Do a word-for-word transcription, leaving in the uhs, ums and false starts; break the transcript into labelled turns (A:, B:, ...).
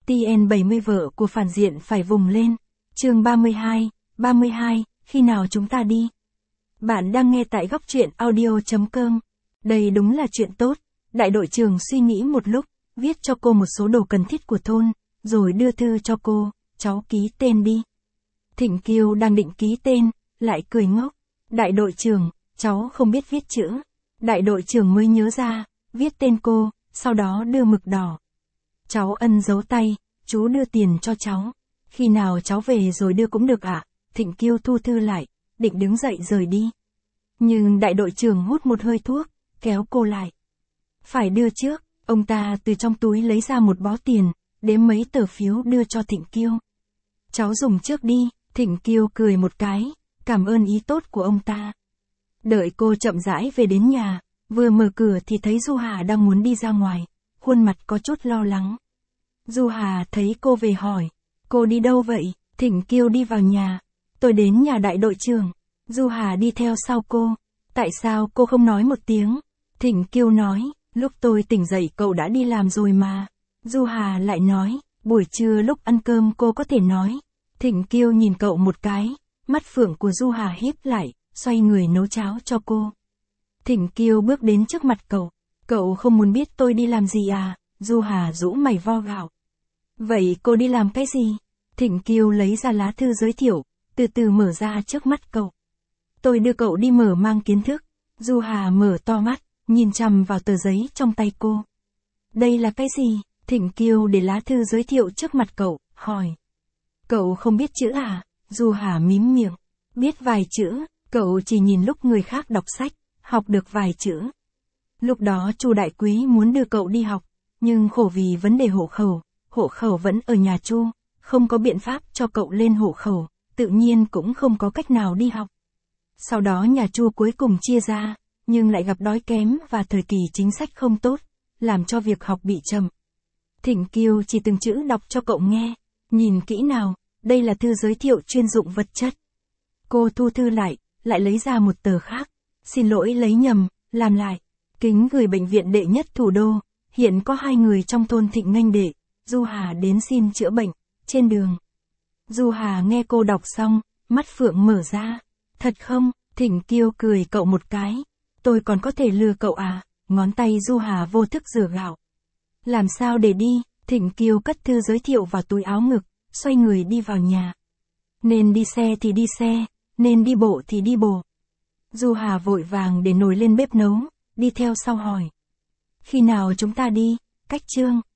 A: tê en bảy mươi vợ của phản diện phải vùng lên. Chương ba mươi hai, ba mươi hai, khi nào chúng ta đi? Bạn đang nghe tại góc truyện audio chấm com. Đây đúng là chuyện tốt. Đại đội trưởng suy nghĩ một lúc, viết cho cô một số đồ cần thiết của thôn, rồi đưa thư cho cô, cháu ký tên đi. Thịnh Kiêu đang định ký tên, lại cười ngốc. Đại đội trưởng, cháu không biết viết chữ. Đại đội trưởng mới nhớ ra, viết tên cô, sau đó đưa mực đỏ. Cháu ân dấu tay, chú đưa tiền cho cháu. Khi nào cháu về rồi đưa cũng được ạ. À? Thịnh Kiêu thu thư lại, định đứng dậy rời đi. Nhưng đại đội trưởng hút một hơi thuốc, kéo cô lại. Phải đưa trước, ông ta từ trong túi lấy ra một bó tiền, đếm mấy tờ phiếu đưa cho Thịnh Kiêu. Cháu dùng trước đi, Thịnh Kiêu cười một cái, cảm ơn ý tốt của ông ta. Đợi cô chậm rãi về đến nhà, vừa mở cửa thì thấy Du Hà đang muốn đi ra ngoài, khuôn mặt có chút lo lắng. Du Hà thấy cô về hỏi, cô đi đâu vậy? Thịnh Kiêu đi vào nhà, tôi đến nhà đại đội trưởng. Du Hà đi theo sau cô, tại sao cô không nói một tiếng? Thịnh Kiêu nói, lúc tôi tỉnh dậy cậu đã đi làm rồi mà. Du Hà lại nói, buổi trưa lúc ăn cơm cô có thể nói. Thịnh Kiêu nhìn cậu một cái, mắt phượng của Du Hà híp lại, xoay người nấu cháo cho cô. Thịnh Kiêu bước đến trước mặt cậu, cậu không muốn biết tôi đi làm gì à? Du Hà rũ mày vo gạo. Vậy cô đi làm cái gì? Thịnh Kiêu lấy ra lá thư giới thiệu, từ từ mở ra trước mắt cậu. Tôi đưa cậu đi mở mang kiến thức. Du Hà mở to mắt, nhìn chằm vào tờ giấy trong tay cô. Đây là cái gì? Thịnh Kiêu để lá thư giới thiệu trước mặt cậu, hỏi. Cậu không biết chữ à? Du Hà mím miệng. Biết vài chữ, cậu chỉ nhìn lúc người khác đọc sách, học được vài chữ. Lúc đó Chu Đại Quý muốn đưa cậu đi học, nhưng khổ vì vấn đề hộ khẩu, hộ khẩu vẫn ở nhà Chu, không có biện pháp cho cậu lên hộ khẩu, tự nhiên cũng không có cách nào đi học. Sau đó nhà Chu cuối cùng chia ra, nhưng lại gặp đói kém và thời kỳ chính sách không tốt, làm cho việc học bị chậm. Thịnh Kiêu chỉ từng chữ đọc cho cậu nghe, nhìn kỹ nào, đây là thư giới thiệu chuyên dụng vật chất. Cô thu thư lại, lại lấy ra một tờ khác. Xin lỗi lấy nhầm, làm lại. Kính gửi bệnh viện đệ nhất thủ đô, hiện có hai người trong thôn Thịnh Nghênh Đệ, Du Hà đến xin chữa bệnh, trên đường. Du Hà nghe cô đọc xong, mắt phượng mở ra. Thật không? Thịnh Kiêu cười cậu một cái. Tôi còn có thể lừa cậu à? Ngón tay Du Hà vô thức rửa gạo. Làm sao để đi? Thịnh Kiêu cất thư giới thiệu vào túi áo ngực, xoay người đi vào nhà. Nên đi xe thì đi xe, nên đi bộ thì đi bộ. Du Hà vội vàng để nồi lên bếp nấu, đi theo sau hỏi. Khi nào chúng ta đi? Cách Trương.